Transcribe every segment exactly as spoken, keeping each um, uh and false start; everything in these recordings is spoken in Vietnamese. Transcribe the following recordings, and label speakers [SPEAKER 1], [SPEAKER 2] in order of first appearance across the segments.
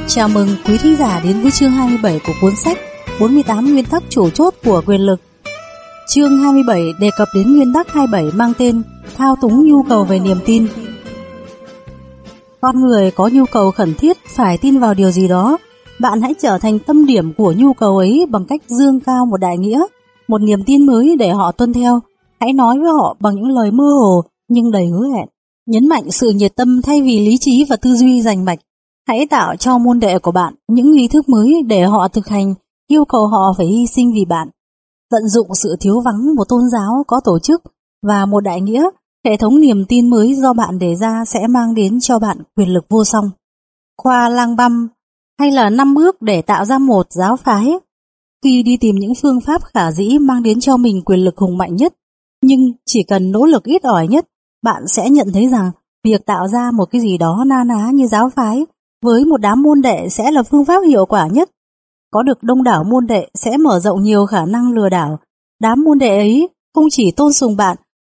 [SPEAKER 1] Chào mừng quý thính giả đến với chương hai mươi bảy của cuốn sách bốn mươi tám nguyên tắc chủ chốt của quyền lực. Chương hai mươi bảy đề cập đến nguyên tắc hai mươi bảy mang tên thao túng nhu cầu về niềm tin. Con người có nhu cầu khẩn thiết phải tin vào điều gì đó. Bạn hãy trở thành tâm điểm của nhu cầu ấy bằng cách dương cao một đại nghĩa, một niềm tin mới để họ tuân theo. Hãy nói với họ bằng những lời mơ hồ nhưng đầy hứa hẹn. Nhấn mạnh sự nhiệt tâm thay vì lý trí và tư duy rành mạch. Hãy tạo cho môn đệ của bạn những nghi thức mới để họ thực hành, yêu cầu họ phải hy sinh vì bạn. Tận dụng sự thiếu vắng một tôn giáo có tổ chức và một đại nghĩa, hệ thống niềm tin mới do bạn đề ra sẽ mang đến cho bạn quyền lực vô song. Khoa lang băm hay là năm bước để tạo ra một giáo phái. Khi đi tìm những phương pháp khả dĩ mang đến cho mình quyền lực hùng mạnh nhất, nhưng chỉ cần nỗ lực ít ỏi nhất, bạn sẽ nhận thấy rằng việc tạo ra một cái gì đó na ná như giáo phái với một đám môn đệ sẽ là phương pháp hiệu quả nhất. Có được đông đảo môn đệ sẽ mở rộng nhiều khả năng lừa đảo. Đám môn đệ ấy không chỉ tôn sùng bạn,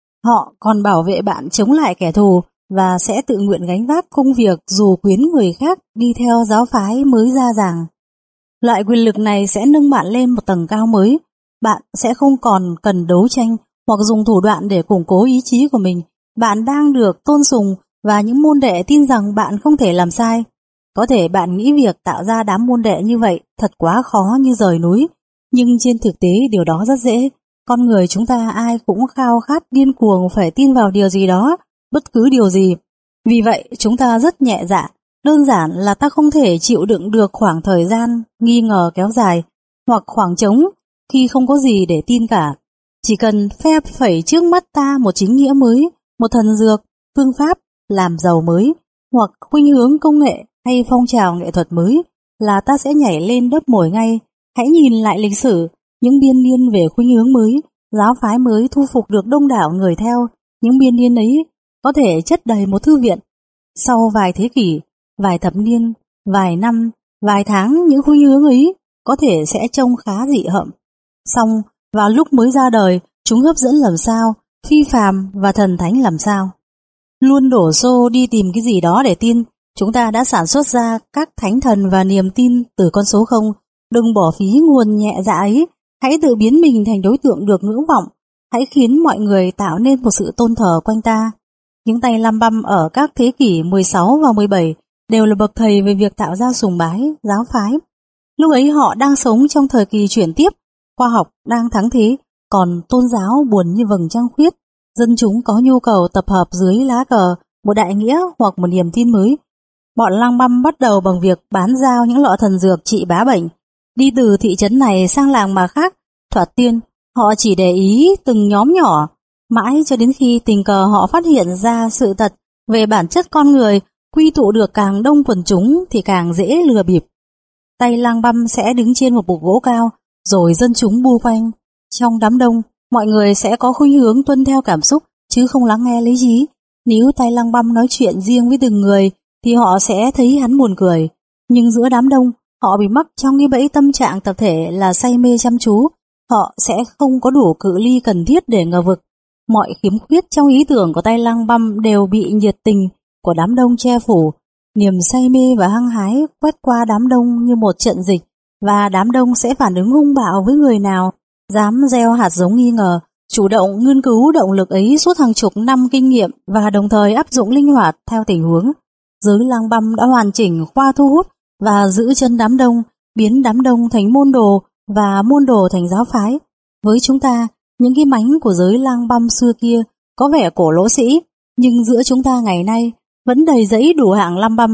[SPEAKER 1] họ còn bảo vệ bạn chống lại kẻ thù và sẽ tự nguyện gánh vác công việc dù quyến người khác đi theo giáo phái mới ra ràng. Loại quyền lực này sẽ nâng bạn lên một tầng cao mới. Bạn sẽ không còn cần đấu tranh hoặc dùng thủ đoạn để củng cố ý chí của mình. Bạn đang được tôn sùng và những môn đệ tin rằng bạn không thể làm sai. Có thể bạn nghĩ việc tạo ra đám môn đệ như vậy thật quá khó như rời núi, nhưng trên thực tế điều đó rất dễ. Con người chúng ta ai cũng khao khát điên cuồng phải tin vào điều gì đó, bất cứ điều gì. Vì vậy chúng ta rất nhẹ dạ, đơn giản là ta không thể chịu đựng được khoảng thời gian nghi ngờ kéo dài, hoặc khoảng trống khi không có gì để tin cả. Chỉ cần phe phẩy trước mắt ta một chính nghĩa mới, một thần dược, phương pháp làm giàu mới, hoặc khuynh hướng công nghệ hay phong trào nghệ thuật mới là ta sẽ nhảy lên đớp mồi ngay. Hãy nhìn lại lịch sử, những biên niên về khuynh hướng mới, giáo phái mới thu phục được đông đảo người theo. Những biên niên ấy có thể chất đầy một thư viện. Sau vài thế kỷ, vài thập niên, vài năm, vài tháng, những khuynh hướng ấy có thể sẽ trông khá dị hợm. Song vào lúc mới ra đời, chúng hấp dẫn làm sao, phi phàm và thần thánh làm sao. Luôn đổ xô đi tìm cái gì đó để tin. Chúng ta đã sản xuất ra các thánh thần và niềm tin từ con số không. Đừng bỏ phí nguồn nhẹ dạ ấy. Hãy tự biến mình thành đối tượng được ngưỡng vọng. Hãy khiến mọi người tạo nên một sự tôn thờ quanh ta. Những tay lam băm ở các thế kỷ mười sáu và mười bảy đều là bậc thầy về việc tạo ra sùng bái, giáo phái. Lúc ấy họ đang sống trong thời kỳ chuyển tiếp, khoa học đang thắng thế, còn tôn giáo buồn như vầng trăng khuyết. Dân chúng có nhu cầu tập hợp dưới lá cờ một đại nghĩa hoặc một niềm tin mới. Bọn lang băm bắt đầu bằng việc bán giao những lọ thần dược trị bá bệnh. Đi từ thị trấn này sang làng mà khác, thoạt tiên họ chỉ để ý từng nhóm nhỏ, mãi cho đến khi tình cờ họ phát hiện ra sự thật về bản chất con người, quy tụ được càng đông quần chúng thì càng dễ lừa bịp. Tay lang băm sẽ đứng trên một bục gỗ cao, rồi dân chúng bu quanh. Trong đám đông, mọi người sẽ có khuynh hướng tuân theo cảm xúc chứ không lắng nghe lý trí. Nếu tay lang băm nói chuyện riêng với từng người thì họ sẽ thấy hắn buồn cười, nhưng giữa đám đông họ bị mắc trong cái bẫy tâm trạng tập thể là say mê chăm chú. Họ sẽ không có đủ cự ly cần thiết để ngờ vực. Mọi khiếm khuyết trong ý tưởng của tay lang băm đều bị nhiệt tình của đám đông che phủ. Niềm say mê và hăng hái quét qua đám đông như một trận dịch, và đám đông sẽ phản ứng hung bạo với người nào dám gieo hạt giống nghi ngờ. Chủ động nghiên cứu động lực ấy suốt hàng chục năm kinh nghiệm và đồng thời áp dụng linh hoạt theo tình huống. Giới lang băm đã hoàn chỉnh khoa thu hút và giữ chân đám đông, biến đám đông thành môn đồ và môn đồ thành giáo phái. Với chúng ta, những cái mánh của giới lang băm xưa kia có vẻ cổ lỗ sĩ, nhưng giữa chúng ta ngày nay vẫn đầy rẫy đủ hạng lam băm.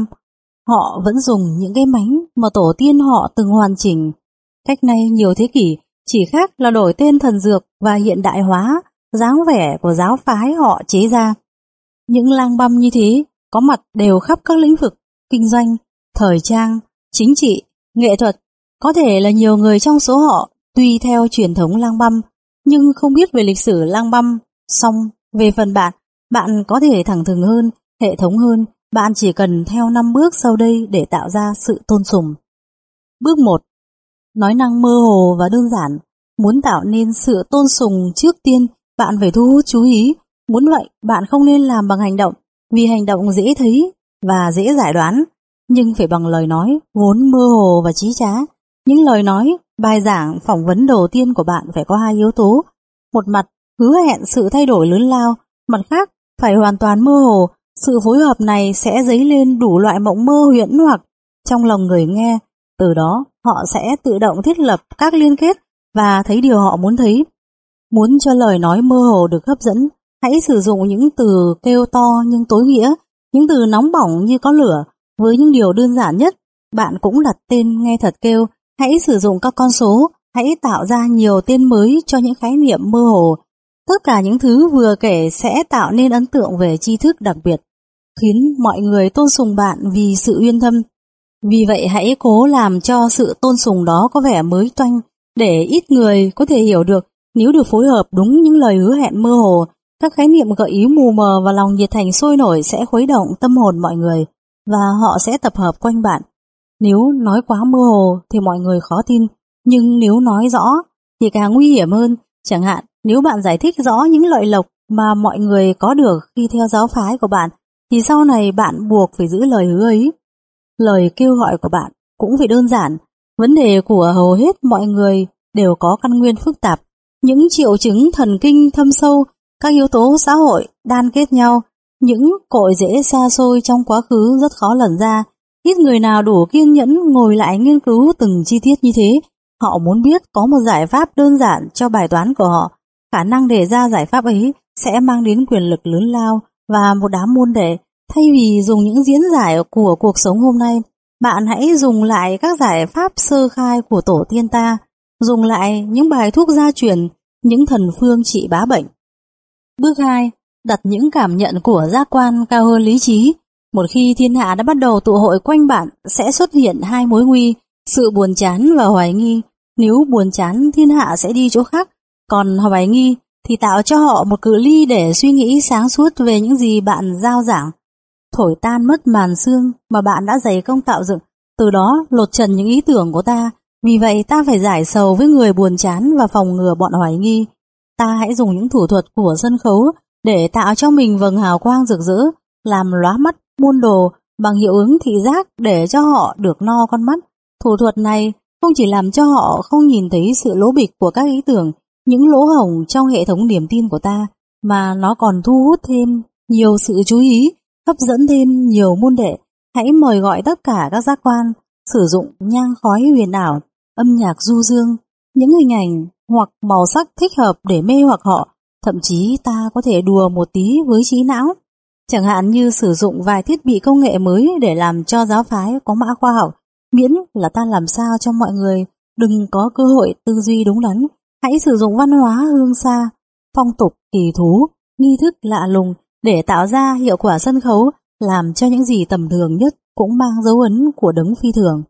[SPEAKER 1] Họ vẫn dùng những cái mánh mà tổ tiên họ từng hoàn chỉnh. Cách nay nhiều thế kỷ, chỉ khác là đổi tên thần dược và hiện đại hóa dáng vẻ của giáo phái họ chế ra. Những lang băm như thế có mặt đều khắp các lĩnh vực kinh doanh, thời trang, chính trị, nghệ thuật. Có thể là nhiều người trong số họ tuy theo truyền thống lang băm nhưng không biết về lịch sử lang băm. Song về phần bạn, bạn có thể thẳng thừng hơn, hệ thống hơn. Bạn chỉ cần theo năm bước sau đây để tạo ra sự tôn sùng. Bước một. Nói năng mơ hồ và đơn giản. Muốn tạo nên sự tôn sùng, trước tiên bạn phải thu hút chú ý. Muốn vậy, bạn không nên làm bằng hành động, vì hành động dễ thấy và dễ giải đoán. nhưng phải bằng lời nói vốn mơ hồ và trí trá. Những lời nói, bài giảng, phỏng vấn đầu tiên của bạn phải có hai yếu tố. Một mặt hứa hẹn sự thay đổi lớn lao, mặt khác phải hoàn toàn mơ hồ. Sự phối hợp này sẽ dấy lên đủ loại mộng mơ huyễn hoặc trong lòng người nghe. Từ đó họ sẽ tự động thiết lập các liên kết và thấy điều họ muốn thấy. Muốn cho lời nói mơ hồ được hấp dẫn, hãy sử dụng những từ kêu to nhưng tối nghĩa, những từ nóng bỏng như có lửa. Với những điều đơn giản nhất, bạn cũng đặt tên nghe thật kêu. Hãy sử dụng các con số, hãy tạo ra nhiều tên mới cho những khái niệm mơ hồ. Tất cả những thứ vừa kể sẽ tạo nên ấn tượng về tri thức đặc biệt, khiến mọi người tôn sùng bạn vì sự uyên thâm. Vì vậy hãy cố làm cho sự tôn sùng đó có vẻ mới toanh, để ít người có thể hiểu được. Nếu được phối hợp đúng những lời hứa hẹn mơ hồ, các khái niệm gợi ý mù mờ và lòng nhiệt thành sôi nổi sẽ khuấy động tâm hồn mọi người, và họ sẽ tập hợp quanh bạn. Nếu nói quá mơ hồ thì mọi người khó tin, nhưng nếu nói rõ thì càng nguy hiểm hơn. Chẳng hạn, nếu bạn giải thích rõ những lợi lộc mà mọi người có được khi theo giáo phái của bạn, thì sau này bạn buộc phải giữ lời hứa ấy. Lời kêu gọi của bạn cũng phải đơn giản. Vấn đề của hầu hết mọi người đều có căn nguyên phức tạp. Những triệu chứng thần kinh thâm sâu, các yếu tố xã hội đan kết nhau, những cội rễ xa xôi trong quá khứ rất khó lần ra. Ít người nào đủ kiên nhẫn ngồi lại nghiên cứu từng chi tiết như thế. Họ muốn biết có một giải pháp đơn giản cho bài toán của họ. Khả năng đề ra giải pháp ấy sẽ mang đến quyền lực lớn lao và một đám môn đệ. Thay vì dùng những diễn giải của cuộc sống hôm nay, bạn hãy dùng lại các giải pháp sơ khai của tổ tiên ta, dùng lại những bài thuốc gia truyền, những thần phương trị bá bệnh. Bước hai. Đặt những cảm nhận của giác quan cao hơn lý trí. Một khi thiên hạ đã bắt đầu tụ hội quanh bạn, sẽ xuất hiện hai mối nguy, sự buồn chán và hoài nghi. Nếu buồn chán, thiên hạ sẽ đi chỗ khác, còn hoài nghi thì tạo cho họ một cự ly để suy nghĩ sáng suốt về những gì bạn giao giảng. Thổi tan mất màn sương mà bạn đã dày công tạo dựng, từ đó lột trần những ý tưởng của ta. Vì vậy ta phải giải sầu với người buồn chán và phòng ngừa bọn hoài nghi. Ta hãy dùng những thủ thuật của sân khấu để tạo cho mình vầng hào quang rực rỡ, làm lóa mắt môn đồ bằng hiệu ứng thị giác để cho họ được no con mắt. Thủ thuật này không chỉ làm cho họ không nhìn thấy sự lố bịch của các ý tưởng, những lỗ hổng trong hệ thống niềm tin của ta, mà nó còn thu hút thêm nhiều sự chú ý, hấp dẫn thêm nhiều môn đệ. Hãy mời gọi tất cả các giác quan, sử dụng nhang khói huyền ảo, âm nhạc du dương, những hình ảnh hoặc màu sắc thích hợp để mê hoặc họ. Thậm chí ta có thể đùa một tí với trí não, chẳng hạn như sử dụng vài thiết bị công nghệ mới để làm cho giáo phái có mã khoa học, miễn là ta làm sao cho mọi người đừng có cơ hội tư duy đúng đắn. Hãy sử dụng văn hóa hương xa, phong tục kỳ thú, nghi thức lạ lùng để tạo ra hiệu quả sân khấu, làm cho những gì tầm thường nhất cũng mang dấu ấn của đấng phi thường.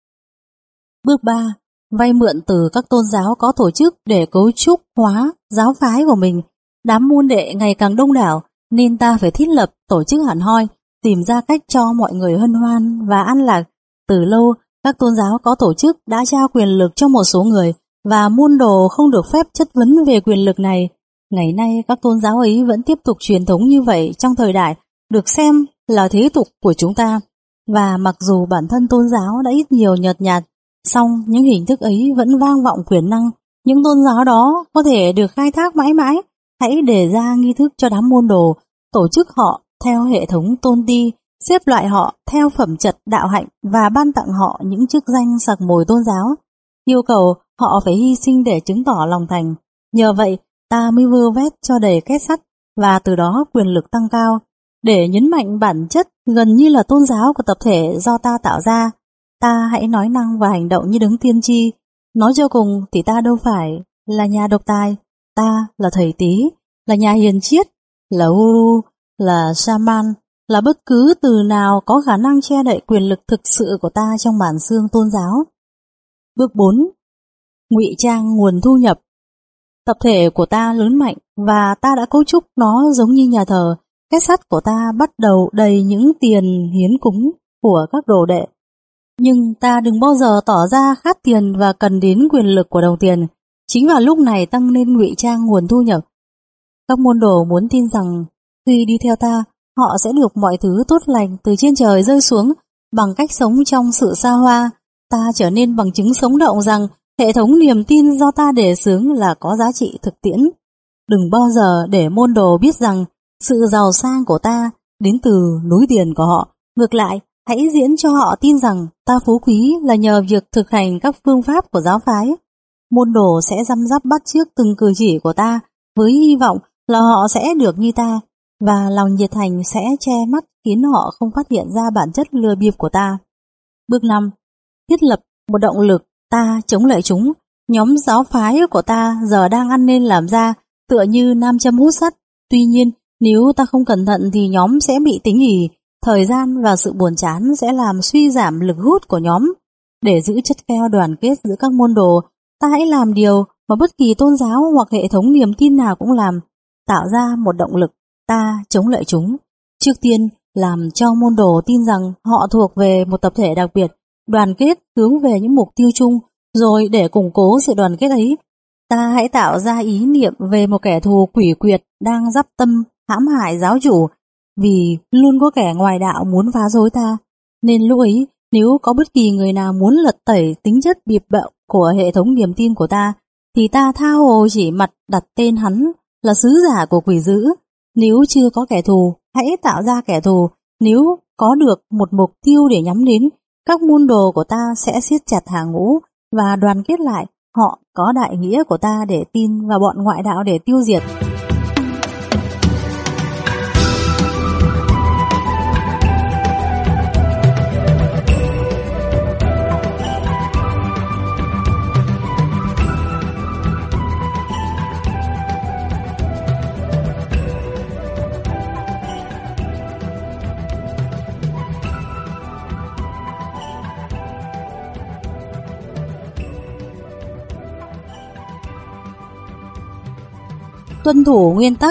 [SPEAKER 1] Bước ba. Vay mượn từ các tôn giáo có tổ chức để cấu trúc hóa giáo phái của mình. Đám môn đệ ngày càng đông đảo nên ta phải thiết lập tổ chức hẳn hoi, tìm ra cách cho mọi người hân hoan và an lạc. Từ lâu, các tôn giáo có tổ chức đã trao quyền lực cho một số người và môn đồ không được phép chất vấn về quyền lực này. Ngày nay các tôn giáo ấy vẫn tiếp tục truyền thống như vậy trong thời đại được xem là thế tục của chúng ta. Và mặc dù bản thân tôn giáo đã ít nhiều nhợt nhạt, song những hình thức ấy vẫn vang vọng quyền năng. Những tôn giáo đó có thể được khai thác mãi mãi. Hãy đề ra nghi thức cho đám môn đồ, tổ chức họ theo hệ thống tôn ti, xếp loại họ theo phẩm chất đạo hạnh và ban tặng họ những chức danh sặc mồi tôn giáo. Yêu cầu họ phải hy sinh để chứng tỏ lòng thành. Nhờ vậy ta mới vơ vét cho đầy két sắt và từ đó quyền lực tăng cao. Để nhấn mạnh bản chất gần như là tôn giáo của tập thể do ta tạo ra, ta hãy nói năng và hành động như đấng tiên tri. Nói cho cùng thì ta đâu phải là nhà độc tài, ta là thầy tí, là nhà hiền triết, là guru, là shaman, là bất cứ từ nào có khả năng che đậy quyền lực thực sự của ta trong bản xương tôn giáo. Bước bốn. Ngụy trang nguồn thu nhập. Tập thể của ta lớn mạnh và ta đã cấu trúc nó giống như nhà thờ. Két sắt của ta bắt đầu đầy những tiền hiến cúng của các đồ đệ. Nhưng ta đừng bao giờ tỏ ra khát tiền và cần đến quyền lực của đồng tiền. Chính vào lúc này tăng nên ngụy trang nguồn thu nhập. Các môn đồ muốn tin rằng khi đi theo ta, họ sẽ được mọi thứ tốt lành từ trên trời rơi xuống. Bằng cách sống trong sự xa hoa, ta trở nên bằng chứng sống động rằng hệ thống niềm tin do ta đề xướng là có giá trị thực tiễn. Đừng bao giờ để môn đồ biết rằng sự giàu sang của ta đến từ núi tiền của họ. Ngược lại, hãy diễn cho họ tin rằng ta phú quý là nhờ việc thực hành các phương pháp của giáo phái. Môn đồ sẽ răm rắp bắt chước từng cử chỉ của ta với hy vọng là họ sẽ được như ta, và lòng nhiệt thành sẽ che mắt khiến họ không phát hiện ra bản chất lừa bịp của ta. Bước năm. Thiết lập một động lực ta chống lại chúng. Nhóm giáo phái của ta giờ đang ăn nên làm ra, tựa như nam châm hút sắt. Tuy nhiên, nếu ta không cẩn thận thì nhóm sẽ bị tính ỉ. Thời gian và sự buồn chán sẽ làm suy giảm lực hút của nhóm. Để giữ chất keo đoàn kết giữa các môn đồ, ta hãy làm điều mà bất kỳ tôn giáo hoặc hệ thống niềm tin nào cũng làm, tạo ra một động lực ta chống lại chúng. Trước tiên, làm cho môn đồ tin rằng họ thuộc về một tập thể đặc biệt, đoàn kết hướng về những mục tiêu chung. Rồi để củng cố sự đoàn kết ấy, ta hãy tạo ra ý niệm về một kẻ thù quỷ quyệt đang dắp tâm hãm hại giáo chủ, vì luôn có kẻ ngoài đạo muốn phá rối ta. Nên lúc ấy, nếu có bất kỳ người nào muốn lật tẩy tính chất bịp bợm của hệ thống niềm tin của ta, thì ta tha hồ chỉ mặt đặt tên hắn là sứ giả của quỷ dữ. Nếu chưa có kẻ thù, hãy tạo ra kẻ thù. Nếu có được một mục tiêu để nhắm đến, các môn đồ của ta sẽ siết chặt hàng ngũ và đoàn kết lại. Họ có đại nghĩa của ta để tin và bọn ngoại đạo để tiêu diệt. Tuân thủ nguyên tắc.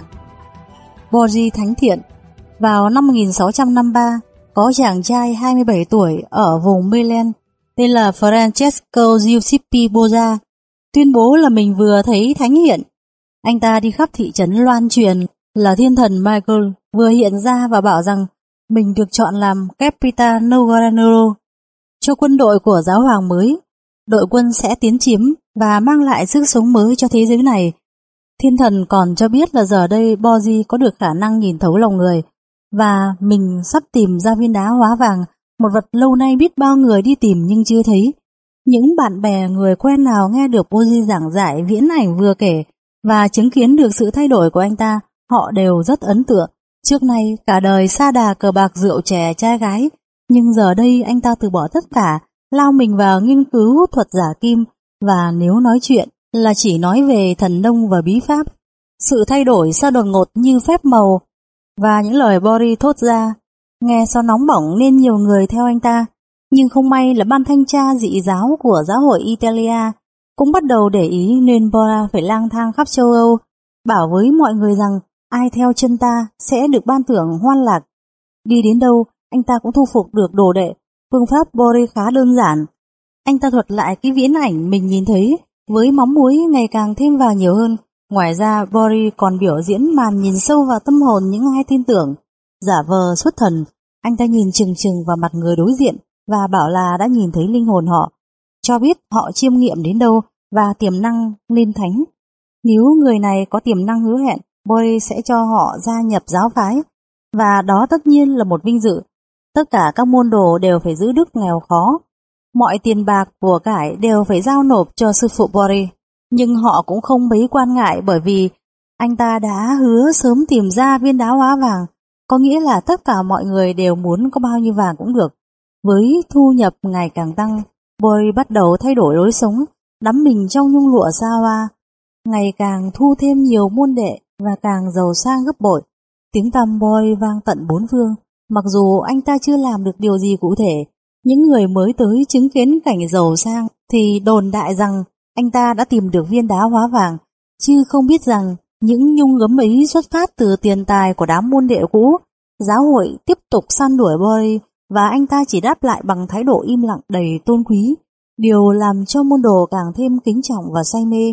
[SPEAKER 1] Borgi thánh thiện. Vào năm một nghìn sáu trăm năm mươi ba, có chàng trai hai mươi bảy tuổi ở vùng Milan tên là Francesco Giuseppe Borgia tuyên bố là mình vừa thấy thánh hiện. Anh ta đi khắp thị trấn loan truyền là thiên thần Michael vừa hiện ra và bảo rằng mình được chọn làm Capitano Granero cho quân đội của giáo hoàng mới. Đội quân sẽ tiến chiếm và mang lại sức sống mới cho thế giới này. Thiên thần còn cho biết là giờ đây Borgi có được khả năng nhìn thấu lòng người, và mình sắp tìm ra viên đá hóa vàng, một vật lâu nay biết bao người đi tìm nhưng chưa thấy. Những bạn bè người quen nào nghe được Borgi giảng giải viễn ảnh vừa kể và chứng kiến được sự thay đổi của anh ta, họ đều rất ấn tượng. Trước nay cả đời sa đà cờ bạc rượu chè trai gái, nhưng giờ đây anh ta từ bỏ tất cả, lao mình vào nghiên cứu thuật giả kim, và nếu nói chuyện là chỉ nói về thần nông và bí pháp. Sự thay đổi sao đột ngột như phép màu, và những lời Borgi thốt ra nghe sao nóng bỏng nên nhiều người theo anh ta. Nhưng không may là ban thanh tra dị giáo của giáo hội Italia cũng bắt đầu để ý, nên Borgia phải lang thang khắp châu Âu, bảo với mọi người rằng ai theo chân ta sẽ được ban thưởng hoan lạc. Đi đến đâu, anh ta cũng thu phục được đồ đệ. Phương pháp Borgi khá đơn giản. Anh ta thuật lại cái viễn ảnh mình nhìn thấy với móng muối ngày càng thêm vào nhiều hơn. Ngoài ra, Borgi còn biểu diễn màn nhìn sâu vào tâm hồn những ai tin tưởng. Giả vờ xuất thần, anh ta nhìn chừng chừng vào mặt người đối diện và bảo là đã nhìn thấy linh hồn họ, cho biết họ chiêm nghiệm đến đâu và tiềm năng lên thánh. Nếu người này có tiềm năng hứa hẹn, Borgi sẽ cho họ gia nhập giáo phái, và đó tất nhiên là một vinh dự. Tất cả các môn đồ đều phải giữ đức nghèo khó. Mọi tiền bạc của cải đều phải giao nộp cho sư phụ Borgi, nhưng họ cũng không mấy quan ngại, bởi vì anh ta đã hứa sớm tìm ra viên đá hóa vàng, có nghĩa là tất cả mọi người đều muốn có bao nhiêu vàng cũng được. Với thu nhập ngày càng tăng, Borgi bắt đầu thay đổi lối sống, đắm mình trong nhung lụa xa hoa, ngày càng thu thêm nhiều môn đệ và càng giàu sang gấp bội. Tiếng tăm Borgi vang tận bốn phương. Mặc dù anh ta chưa làm được điều gì cụ thể, những người mới tới chứng kiến cảnh giàu sang thì đồn đại rằng anh ta đã tìm được viên đá hóa vàng, chứ không biết rằng những nhung gấm ấy xuất phát từ tiền tài của đám môn đệ cũ. Giáo hội tiếp tục săn đuổi Borgi, và anh ta chỉ đáp lại bằng thái độ im lặng đầy tôn quý, điều làm cho môn đồ càng thêm kính trọng và say mê.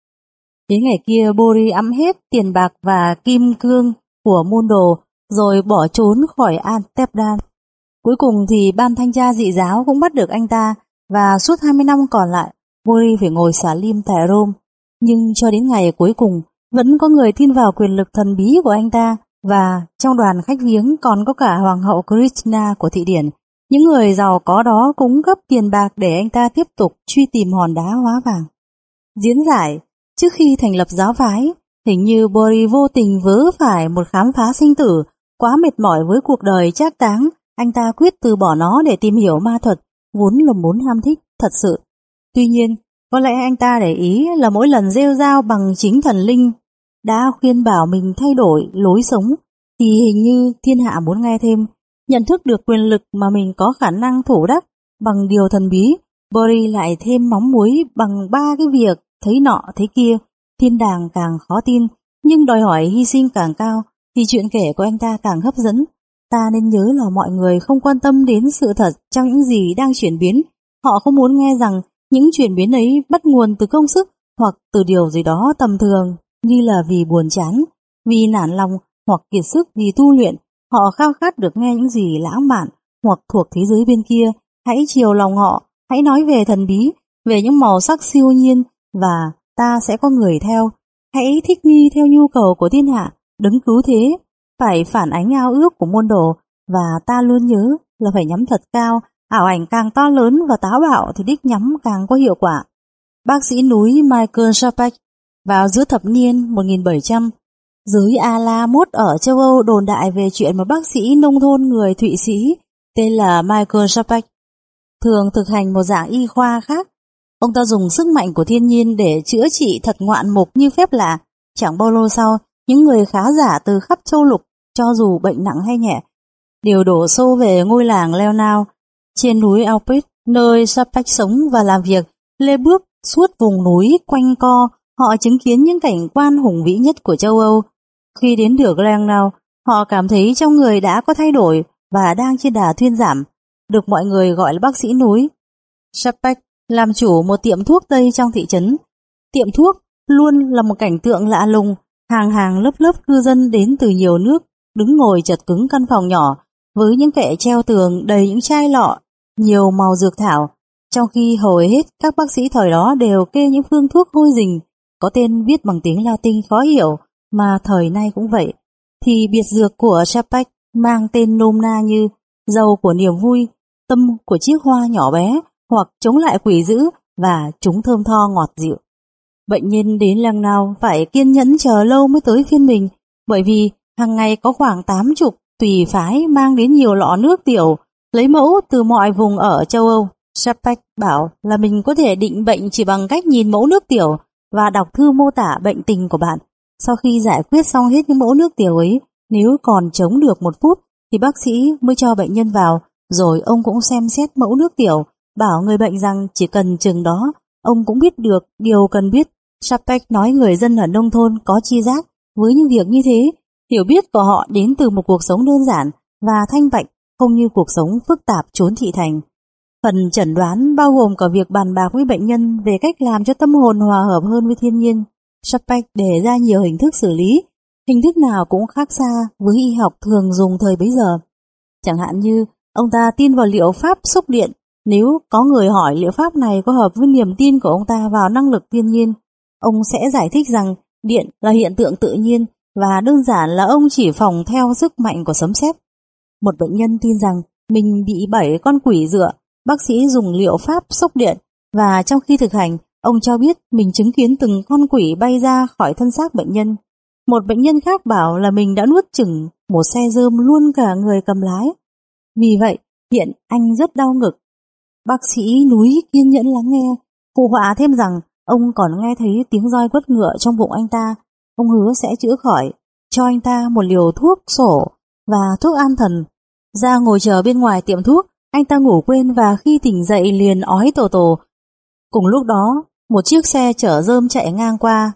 [SPEAKER 1] Đến ngày kia, Borgi ẵm hết tiền bạc và kim cương của môn đồ rồi bỏ trốn khỏi Amsterdam. Cuối cùng thì ban thanh tra dị giáo cũng bắt được anh ta, và suốt hai mươi năm còn lại, Boris phải ngồi xả lim tại Rome. Nhưng cho đến ngày cuối cùng, vẫn có người tin vào quyền lực thần bí của anh ta, và trong đoàn khách viếng còn có cả Hoàng hậu Christina của Thụy Điển. Những người giàu có đó cũng gấp tiền bạc để anh ta tiếp tục truy tìm hòn đá hóa vàng. Diễn giải, trước khi thành lập giáo phái, hình như Boris vô tình vớ phải một khám phá sinh tử, quá mệt mỏi với cuộc đời trác táng, anh ta quyết từ bỏ nó để tìm hiểu ma thuật, vốn là muốn ham thích thật sự. Tuy nhiên, có lẽ anh ta để ý là mỗi lần rêu rao bằng chính thần linh đã khuyên bảo mình thay đổi lối sống, thì hình như thiên hạ muốn nghe thêm. Nhận thức được quyền lực mà mình có khả năng thủ đắc bằng điều thần bí, Boris lại thêm móng muối bằng ba cái việc thấy nọ thấy kia. Thiên đàng càng khó tin, nhưng đòi hỏi hy sinh càng cao, thì chuyện kể của anh ta càng hấp dẫn. Ta nên nhớ là mọi người không quan tâm đến sự thật trong những gì đang chuyển biến. Họ không muốn nghe rằng những chuyển biến ấy bắt nguồn từ công sức hoặc từ điều gì đó tầm thường, như là vì buồn chán, vì nản lòng hoặc kiệt sức vì tu luyện. Họ khao khát được nghe những gì lãng mạn hoặc thuộc thế giới bên kia. Hãy chiều lòng họ, hãy nói về thần bí, về những màu sắc siêu nhiên, và ta sẽ có người theo. Hãy thích nghi theo nhu cầu của thiên hạ, đấng cứu thế, phải phản ánh ao ước của môn đồ, và ta luôn nhớ là phải nhắm thật cao. Ảo ảnh càng to lớn và táo bạo thì đích nhắm càng có hiệu quả. Bác sĩ núi Michael Šapak vào giữa thập niên một nghìn bảy trăm, giới A-la mốt ở châu Âu đồn đại về chuyện một bác sĩ nông thôn người Thụy Sĩ tên là Michael Šapak thường thực hành một dạng y khoa khác. Ông ta dùng sức mạnh của thiên nhiên để chữa trị thật ngoạn mục như phép lạ. Chẳng bao lâu sau, những người khá giả từ khắp châu lục, cho dù bệnh nặng hay nhẹ, đều đổ xô về ngôi làng Leonau trên núi Alpes, nơi Šapak sống và làm việc. Lê bước suốt vùng núi quanh co, họ chứng kiến những cảnh quan hùng vĩ nhất của châu Âu. Khi đến được Leonau, họ cảm thấy trong người đã có thay đổi và đang trên đà thuyên giảm, được mọi người gọi là bác sĩ núi. Šapak làm chủ một tiệm thuốc Tây trong thị trấn. Tiệm thuốc luôn là một cảnh tượng lạ lùng, hàng hàng lớp lớp cư dân đến từ nhiều nước, đứng ngồi chật cứng căn phòng nhỏ, với những kệ treo tường đầy những chai lọ, nhiều màu dược thảo, trong khi hầu hết các bác sĩ thời đó đều kê những phương thuốc hôi rình, có tên viết bằng tiếng Latin khó hiểu, mà thời nay cũng vậy. Thì biệt dược của Šapak mang tên nôm na như dầu của niềm vui, tâm của chiếc hoa nhỏ bé, hoặc chống lại quỷ dữ, và chúng thơm tho ngọt dịu. Bệnh nhân đến Leonau phải kiên nhẫn chờ lâu mới tới phiên mình, bởi vì hàng ngày có khoảng tám chục tùy phái mang đến nhiều lọ nước tiểu, lấy mẫu từ mọi vùng ở châu Âu. Šapak bảo là mình có thể định bệnh chỉ bằng cách nhìn mẫu nước tiểu và đọc thư mô tả bệnh tình của bạn. Sau khi giải quyết xong hết những mẫu nước tiểu ấy, nếu còn chống được một phút thì bác sĩ mới cho bệnh nhân vào, rồi ông cũng xem xét mẫu nước tiểu, bảo người bệnh rằng chỉ cần chừng đó, ông cũng biết được điều cần biết. Šapak nói người dân ở nông thôn có tri giác với những việc như thế, hiểu biết của họ đến từ một cuộc sống đơn giản và thanh bạch, không như cuộc sống phức tạp trốn thị thành. Phần chẩn đoán bao gồm cả việc bàn bạc với bệnh nhân về cách làm cho tâm hồn hòa hợp hơn với thiên nhiên. Šapak đề ra nhiều hình thức xử lý, hình thức nào cũng khác xa với y học thường dùng thời bấy giờ. Chẳng hạn như ông ta tin vào liệu pháp xúc điện. Nếu có người hỏi liệu pháp này có hợp với niềm tin của ông ta vào năng lực thiên nhiên, ông sẽ giải thích rằng điện là hiện tượng tự nhiên và đơn giản là ông chỉ phòng theo sức mạnh của sấm sét. Một bệnh nhân tin rằng mình bị bảy con quỷ dựa, bác sĩ dùng liệu pháp xúc điện, và trong khi thực hành, ông cho biết mình chứng kiến từng con quỷ bay ra khỏi thân xác bệnh nhân. Một bệnh nhân khác bảo là mình đã nuốt chửng một xe rơm luôn cả người cầm lái. Vì vậy, hiện anh rất đau ngực. Bác sĩ núi kiên nhẫn lắng nghe, phụ họa thêm rằng ông còn nghe thấy tiếng roi quất ngựa trong bụng anh ta. Ông hứa sẽ chữa khỏi, cho anh ta một liều thuốc sổ và thuốc an thần. Ra ngồi chờ bên ngoài tiệm thuốc, anh ta ngủ quên và khi tỉnh dậy liền ói tổ tổ. Cùng lúc đó, một chiếc xe chở rơm chạy ngang qua.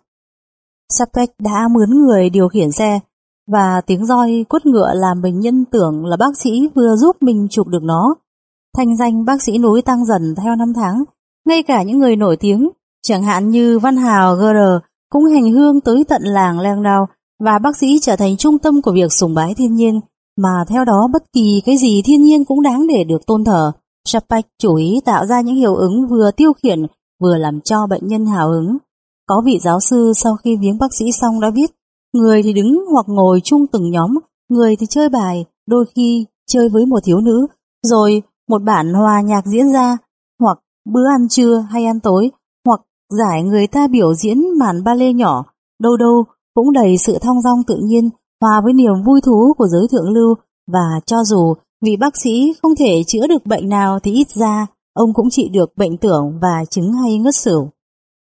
[SPEAKER 1] Šapak đã mướn người điều khiển xe, và tiếng roi quất ngựa làm bệnh nhân tưởng là bác sĩ vừa giúp mình chụp được nó. Thanh danh bác sĩ núi tăng dần theo năm tháng, ngay cả những người nổi tiếng, chẳng hạn như văn hào giê rờ, cũng hành hương tới tận làng Leonau, và bác sĩ trở thành trung tâm của việc sùng bái thiên nhiên. mà theo đó bất kỳ cái gì thiên nhiên cũng đáng để được tôn thờ. Chapek chủ ý tạo ra những hiệu ứng vừa tiêu khiển vừa làm cho bệnh nhân hào hứng. Có vị giáo sư sau khi viếng bác sĩ xong đã viết, người thì đứng hoặc ngồi chung từng nhóm, người thì chơi bài, đôi khi chơi với một thiếu nữ, rồi một bản hòa nhạc diễn ra, hoặc bữa ăn trưa hay ăn tối, hoặc giải người ta biểu diễn màn ballet nhỏ, đâu đâu cũng đầy sự thong dong tự nhiên, hòa với niềm vui thú của giới thượng lưu, và cho dù vị bác sĩ không thể chữa được bệnh nào thì ít ra ông cũng trị được bệnh tưởng và chứng hay ngất xỉu.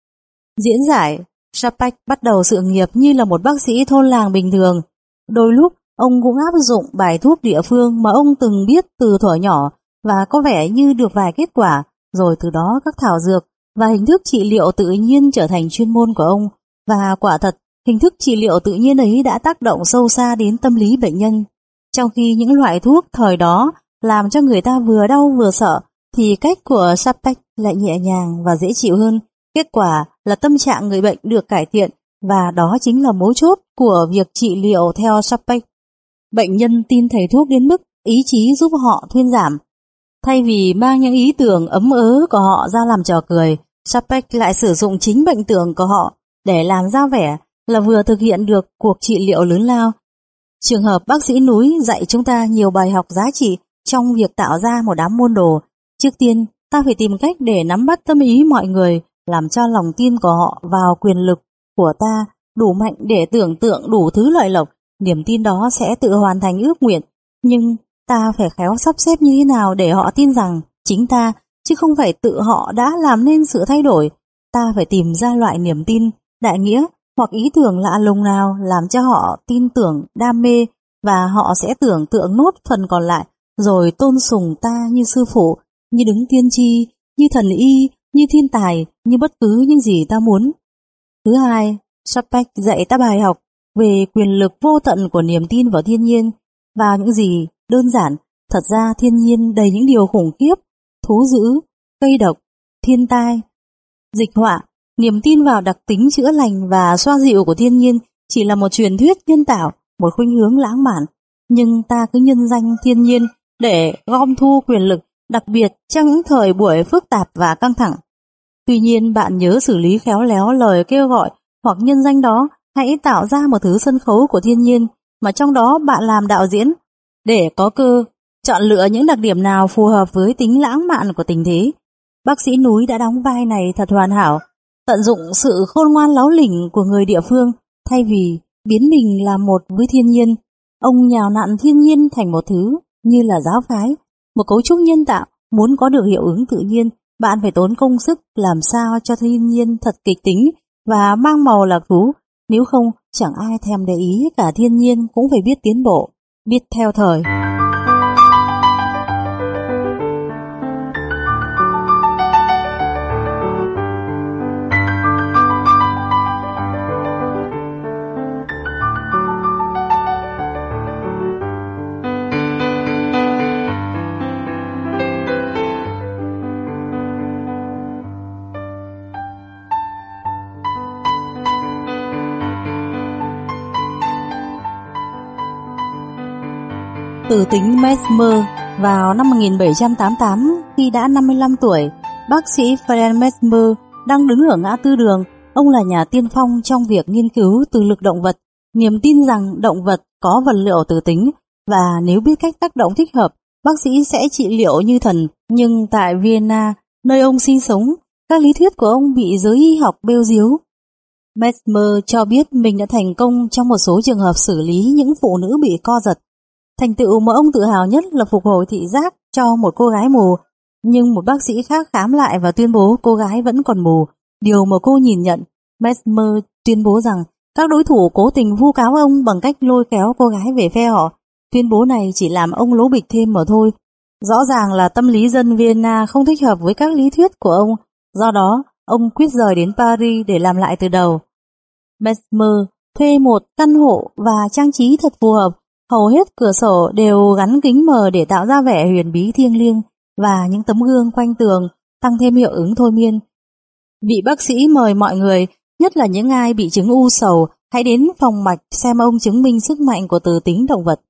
[SPEAKER 1] Diễn giải, Chapek bắt đầu sự nghiệp như là một bác sĩ thôn làng bình thường. Đôi lúc ông cũng áp dụng bài thuốc địa phương mà ông từng biết từ thuở nhỏ và có vẻ như được vài kết quả, rồi từ đó các thảo dược và hình thức trị liệu tự nhiên trở thành chuyên môn của ông, và quả thật hình thức trị liệu tự nhiên ấy đã tác động sâu xa đến tâm lý bệnh nhân. Trong khi những loại thuốc thời đó làm cho người ta vừa đau vừa sợ, thì cách của Chapek lại nhẹ nhàng và dễ chịu hơn. Kết quả là tâm trạng người bệnh được cải thiện, và đó chính là mấu chốt của việc trị liệu theo Chapek. Bệnh nhân tin thầy thuốc đến mức ý chí giúp họ thuyên giảm. Thay vì mang những ý tưởng ấm ớ của họ ra làm trò cười, Chapek lại sử dụng chính bệnh tưởng của họ để làm ra vẻ là vừa thực hiện được cuộc trị liệu lớn lao. Trường hợp bác sĩ núi dạy chúng ta nhiều bài học giá trị trong việc tạo ra một đám môn đồ. Trước tiên, ta phải tìm cách để nắm bắt tâm ý mọi người, làm cho lòng tin của họ vào quyền lực của ta đủ mạnh để tưởng tượng đủ thứ lợi lộc. Niềm tin đó sẽ tự hoàn thành ước nguyện, nhưng ta phải khéo sắp xếp như thế nào để họ tin rằng chính ta, chứ không phải tự họ đã làm nên sự thay đổi. Ta phải tìm ra loại niềm tin, đại nghĩa hoặc ý tưởng lạ lùng nào làm cho họ tin tưởng, đam mê, và họ sẽ tưởng tượng nốt phần còn lại, rồi tôn sùng ta như sư phụ, như đứng tiên tri, như thần y, như thiên tài, như bất cứ những gì ta muốn. Thứ hai, Chapek dạy ta bài học về quyền lực vô tận của niềm tin vào thiên nhiên, vào những gì đơn giản. Thật ra thiên nhiên đầy những điều khủng khiếp, thú dữ, cây độc, thiên tai, dịch họa. Niềm tin vào đặc tính chữa lành và xoa dịu của thiên nhiên chỉ là một truyền thuyết nhân tạo, một khuynh hướng lãng mạn, nhưng ta cứ nhân danh thiên nhiên để gom thu quyền lực, đặc biệt trong những thời buổi phức tạp và căng thẳng. Tuy nhiên, bạn nhớ xử lý khéo léo lời kêu gọi hoặc nhân danh đó. Hãy tạo ra một thứ sân khấu của thiên nhiên mà trong đó bạn làm đạo diễn, để có cơ chọn lựa những đặc điểm nào phù hợp với tính lãng mạn của tình thế. Bác sĩ núi đã đóng vai này thật hoàn hảo, tận dụng sự khôn ngoan láo lỉnh của người địa phương. Thay vì biến mình làm một với thiên nhiên, ông nhào nặn thiên nhiên thành một thứ như là giáo phái, một cấu trúc nhân tạo. Muốn có được hiệu ứng tự nhiên, bạn phải tốn công sức làm sao cho thiên nhiên thật kịch tính và mang màu lạc thú. Nếu không, chẳng ai thèm để ý, cả thiên nhiên cũng phải biết tiến bộ, biết theo thời. Từ tính Mesmer vào năm một nghìn bảy trăm tám mươi tám, khi đã năm mươi lăm tuổi, bác sĩ Fred Mesmer đang đứng ở ngã tư đường. Ông là nhà tiên phong trong việc nghiên cứu từ lực động vật, niềm tin rằng động vật có vật liệu từ tính, và nếu biết cách tác động thích hợp, bác sĩ sẽ trị liệu như thần. Nhưng tại Vienna, nơi ông sinh sống, các lý thuyết của ông bị giới y học bêu diếu. Mesmer cho biết mình đã thành công trong một số trường hợp xử lý những phụ nữ bị co giật. Thành tựu mà ông tự hào nhất là phục hồi thị giác cho một cô gái mù, nhưng một bác sĩ khác khám lại và tuyên bố cô gái vẫn còn mù, điều mà cô nhìn nhận. Mesmer tuyên bố rằng các đối thủ cố tình vu cáo ông bằng cách lôi kéo cô gái về phe họ. Tuyên bố này chỉ làm ông lố bịch thêm mà thôi. Rõ ràng là tâm lý dân Vienna không thích hợp với các lý thuyết của ông, do đó ông quyết rời đến Paris để làm lại từ đầu. Mesmer thuê một căn hộ và trang trí thật phù hợp. Hầu hết cửa sổ đều gắn kính mờ để tạo ra vẻ huyền bí thiêng liêng, và những tấm gương quanh tường tăng thêm hiệu ứng thôi miên. Vị bác sĩ mời mọi người, nhất là những ai bị chứng u sầu, hãy đến phòng mạch xem ông chứng minh sức mạnh của từ tính động vật.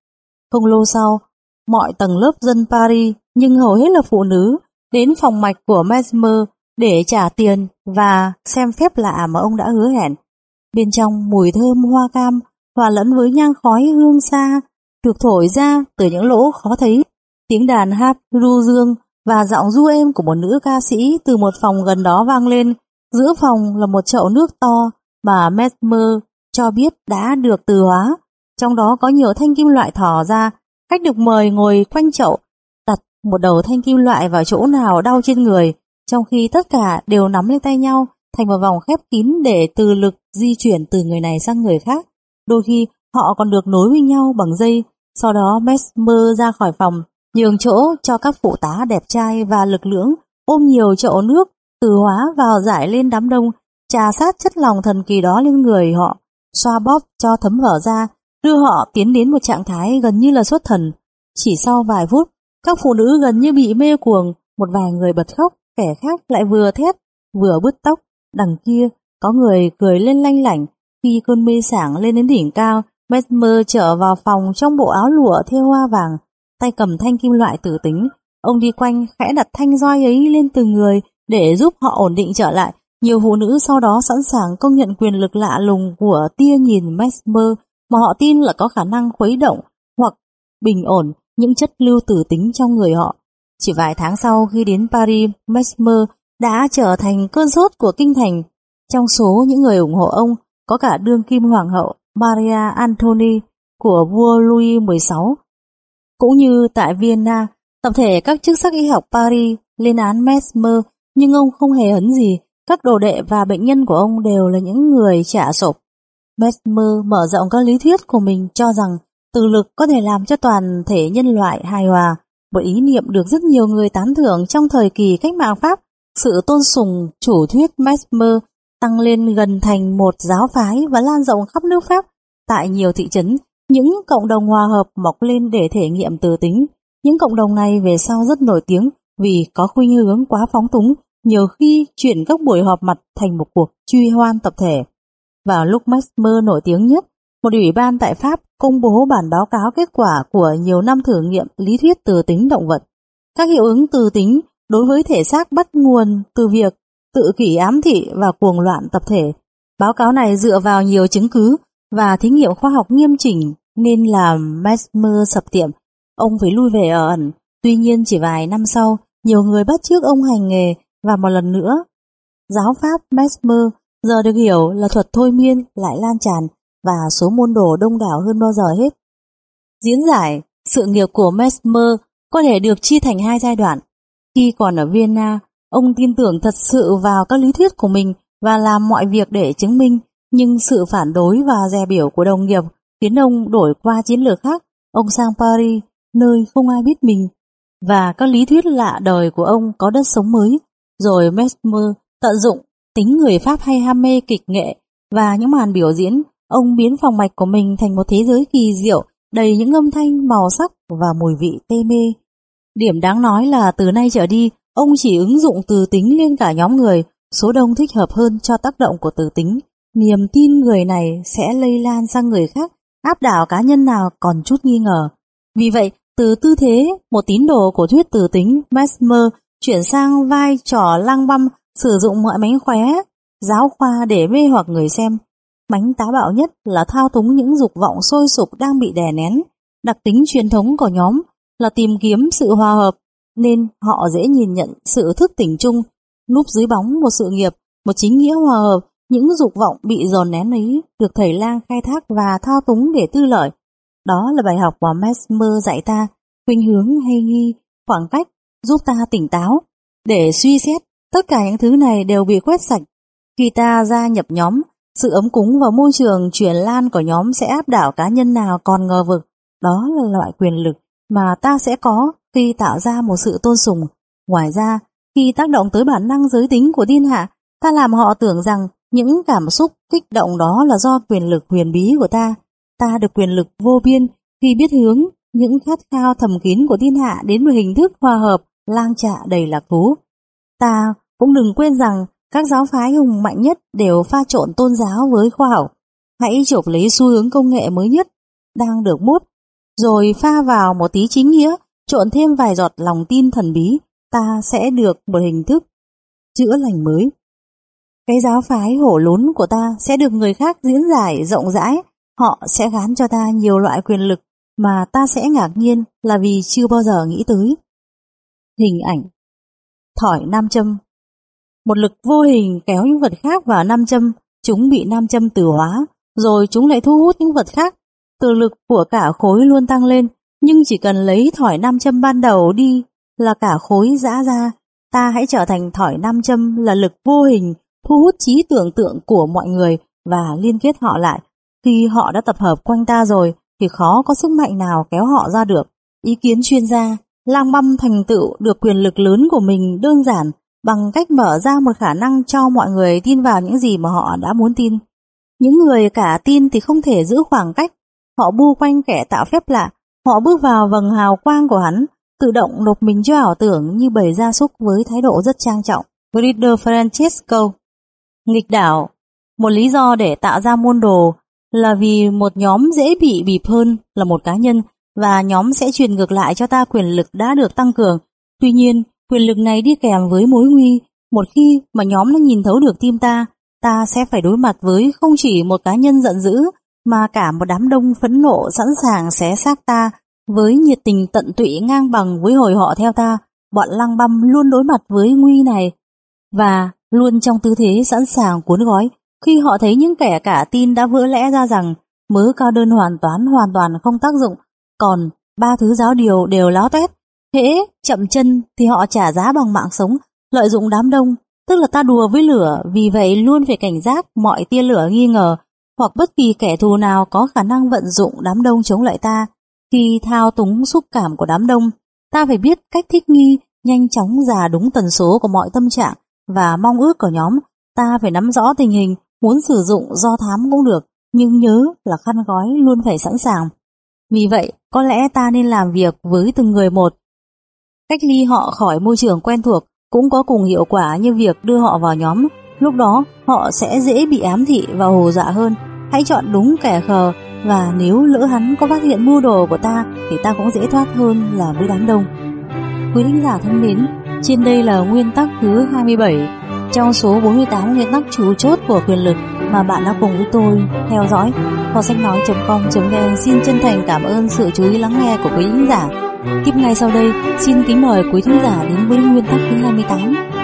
[SPEAKER 1] Không lâu sau, mọi tầng lớp dân Paris, nhưng hầu hết là phụ nữ, đến phòng mạch của Mesmer để trả tiền và xem phép lạ mà ông đã hứa hẹn. Bên trong mùi thơm hoa cam hòa lẫn với nhang khói hương xa được thổi ra từ những lỗ khó thấy. Tiếng đàn hát ru dương và giọng ru êm của một nữ ca sĩ từ một phòng gần đó vang lên. Giữa phòng là một chậu nước to mà Mesmer cho biết đã được từ hóa. Trong đó có nhiều thanh kim loại thò ra. Khách được mời ngồi quanh chậu, đặt một đầu thanh kim loại vào chỗ nào đau trên người, trong khi tất cả đều nắm lấy tay nhau thành một vòng khép kín để từ lực di chuyển từ người này sang người khác. Đôi khi họ còn được nối với nhau bằng dây. Sau đó Mesmer ra khỏi phòng, nhường chỗ cho các phụ tá đẹp trai và lực lưỡng ôm nhiều chậu nước từ hóa vào rải lên đám đông, trà sát chất lỏng thần kỳ đó lên người họ, xoa bóp cho thấm hở ra, đưa họ tiến đến một trạng thái gần như là xuất thần. Chỉ sau vài phút, các phụ nữ gần như bị mê cuồng, một vài người bật khóc, kẻ khác lại vừa thét, vừa bứt tóc. Đằng kia, có người cười lên lanh lảnh. Khi cơn mê sảng lên đến đỉnh cao, Mesmer trở vào phòng trong bộ áo lụa thêu hoa vàng, tay cầm thanh kim loại tử tính. Ông đi quanh khẽ đặt thanh roi ấy lên từng người để giúp họ ổn định trở lại. Nhiều phụ nữ sau đó sẵn sàng công nhận quyền lực lạ lùng của tia nhìn Mesmer mà họ tin là có khả năng khuấy động hoặc bình ổn những chất lưu tử tính trong người họ. Chỉ vài tháng sau khi đến Paris, Mesmer đã trở thành cơn sốt của kinh thành. Trong số những người ủng hộ ông có cả đương kim hoàng hậu Maria Antonie của vua Louis mười sáu. Cũng như tại Vienna, tập thể các chức sắc y học Paris lên án Mesmer, nhưng ông không hề hấn gì. Các đồ đệ và bệnh nhân của ông đều là những người trả sộp. Mesmer mở rộng các lý thuyết của mình, cho rằng từ lực có thể làm cho toàn thể nhân loại hài hòa, một ý niệm được rất nhiều người tán thưởng trong thời kỳ cách mạng Pháp. Sự tôn sùng chủ thuyết Mesmer tăng lên gần thành một giáo phái và lan rộng khắp nước Pháp. Tại nhiều thị trấn, những cộng đồng hòa hợp mọc lên để thể nghiệm từ tính. Những cộng đồng này về sau rất nổi tiếng vì có khuynh hướng quá phóng túng, nhiều khi chuyển các buổi họp mặt thành một cuộc truy hoan tập thể. Vào lúc Mesmer nổi tiếng nhất, một ủy ban tại Pháp công bố bản báo cáo kết quả của nhiều năm thử nghiệm lý thuyết từ tính động vật. Các hiệu ứng từ tính đối với thể xác bắt nguồn từ việc tự kỷ ám thị và cuồng loạn tập thể. Báo cáo này dựa vào nhiều chứng cứ và thí nghiệm khoa học nghiêm chỉnh nên làm Mesmer sập tiệm. Ông phải lui về ở ẩn. Tuy nhiên chỉ vài năm sau, nhiều người bắt chước ông hành nghề và một lần nữa, giáo pháp Mesmer giờ được hiểu là thuật thôi miên lại lan tràn và số môn đồ đông đảo hơn bao giờ hết. Diễn giải sự nghiệp của Mesmer có thể được chia thành hai giai đoạn. Khi còn ở Vienna, ông tin tưởng thật sự vào các lý thuyết của mình và làm mọi việc để chứng minh, nhưng sự phản đối và dè biểu của đồng nghiệp khiến ông đổi qua chiến lược khác. Ông sang Paris, nơi không ai biết mình, và các lý thuyết lạ đời của ông có đất sống mới. Rồi Mesmer tận dụng tính người Pháp hay ham mê kịch nghệ và những màn biểu diễn, ông biến phòng mạch của mình thành một thế giới kỳ diệu, đầy những âm thanh, màu sắc và mùi vị tê mê. Điểm đáng nói là từ nay trở đi, ông chỉ ứng dụng từ tính lên cả nhóm người, số đông thích hợp hơn cho tác động của từ tính. Niềm tin người này sẽ lây lan sang người khác, áp đảo cá nhân nào còn chút nghi ngờ. Vì vậy, từ tư thế một tín đồ của thuyết từ tính, Mesmer chuyển sang vai trò lang băm, sử dụng mọi mánh khóe, giáo khoa để mê hoặc người xem. Mánh táo bạo nhất là thao túng những dục vọng sôi sục đang bị đè nén. Đặc tính truyền thống của nhóm là tìm kiếm sự hòa hợp, nên họ dễ nhìn nhận sự thức tỉnh chung, núp dưới bóng một sự nghiệp, một chính nghĩa hòa hợp. Những dục vọng bị dồn nén ấy được thầy lang khai thác và thao túng để tư lợi. Đó là bài học mà Mesmer dạy ta, khuynh hướng hay nghi, khoảng cách, giúp ta tỉnh táo. Để suy xét, tất cả những thứ này đều bị quét sạch. Khi ta gia nhập nhóm, sự ấm cúng và môi trường truyền lan của nhóm sẽ áp đảo cá nhân nào còn ngờ vực. Đó là loại quyền lực mà ta sẽ có khi tạo ra một sự tôn sùng. Ngoài ra, khi tác động tới bản năng giới tính của thiên hạ, ta làm họ tưởng rằng những cảm xúc kích động đó là do quyền lực huyền bí của ta. Ta được quyền lực vô biên khi biết hướng những khát khao thầm kín của thiên hạ đến một hình thức hòa hợp, lang trạ đầy lạc thú. Ta cũng đừng quên rằng các giáo phái hùng mạnh nhất đều pha trộn tôn giáo với khoa học. Hãy chộp lấy xu hướng công nghệ mới nhất đang được mốt rồi pha vào một tí chính nghĩa, trộn thêm vài giọt lòng tin thần bí, ta sẽ được một hình thức chữa lành mới. Cái giáo phái hổ lốn của ta sẽ được người khác diễn giải rộng rãi, họ sẽ gán cho ta nhiều loại quyền lực mà ta sẽ ngạc nhiên là vì chưa bao giờ nghĩ tới. Hình ảnh thỏi nam châm. Một lực vô hình kéo những vật khác vào nam châm, chúng bị nam châm tử hóa, rồi chúng lại thu hút những vật khác. Từ lực của cả khối luôn tăng lên, nhưng chỉ cần lấy thỏi nam châm ban đầu đi là cả khối giã ra. Ta hãy trở thành thỏi nam châm là lực vô hình thu hút trí tưởng tượng của mọi người và liên kết họ lại. Khi họ đã tập hợp quanh ta rồi thì khó có sức mạnh nào kéo họ ra được. Ý kiến chuyên gia, Lang Băm thành tựu được quyền lực lớn của mình đơn giản bằng cách mở ra một khả năng cho mọi người tin vào những gì mà họ đã muốn tin. Những người cả tin thì không thể giữ khoảng cách, họ bu quanh kẻ tạo phép lạ, họ bước vào vầng hào quang của hắn, tự động nộp mình cho ảo tưởng như bầy gia súc với thái độ rất trang trọng. Reader Francesco. Nghịch đảo. Một lý do để tạo ra môn đồ là vì một nhóm dễ bị bịp hơn là một cá nhân, và nhóm sẽ truyền ngược lại cho ta quyền lực đã được tăng cường. Tuy nhiên, quyền lực này đi kèm với mối nguy. Một khi mà nhóm nó nhìn thấu được tim ta, ta sẽ phải đối mặt với không chỉ một cá nhân giận dữ, mà cả một đám đông phẫn nộ sẵn sàng xé xác ta với nhiệt tình tận tụy ngang bằng với hồi họ theo ta. Bọn Lang Băm luôn đối mặt với nguy này và luôn trong tư thế sẵn sàng cuốn gói khi họ thấy những kẻ cả tin đã vỡ lẽ ra rằng mớ cao đơn hoàn toán hoàn toàn không tác dụng, còn ba thứ giáo điều đều láo toét. Hễ chậm chân thì họ trả giá bằng mạng sống, lợi dụng đám đông, tức là ta đùa với lửa, vì vậy luôn phải cảnh giác mọi tia lửa nghi ngờ hoặc bất kỳ kẻ thù nào có khả năng vận dụng đám đông chống lại ta. Khi thao túng xúc cảm của đám đông, ta phải biết cách thích nghi, nhanh chóng dà đúng tần số của mọi tâm trạng và mong ước của nhóm. Ta phải nắm rõ tình hình, muốn sử dụng do thám cũng được, nhưng nhớ là khăn gói luôn phải sẵn sàng. Vì vậy, có lẽ ta nên làm việc với từng người một. Cách ly họ khỏi môi trường quen thuộc cũng có cùng hiệu quả như việc đưa họ vào nhóm. Lúc đó, họ sẽ dễ bị ám thị và hồ dọa hơn. Hãy chọn đúng kẻ khờ, và nếu lỡ hắn có phát hiện mưu đồ của ta thì ta cũng dễ thoát hơn là với đám đông. Quý thính giả thân mến, trên đây là nguyên tắc thứ hai mươi bảy trong số bốn mươi tám nguyên tắc chủ chốt của quyền lực mà bạn đã cùng với tôi theo dõi. Kho sách nói chấm com chấm vn xin chân thành cảm ơn sự chú ý lắng nghe của quý thính giả. Tiếp ngay sau đây, xin kính mời quý thính giả đến với nguyên tắc thứ hai mươi tám.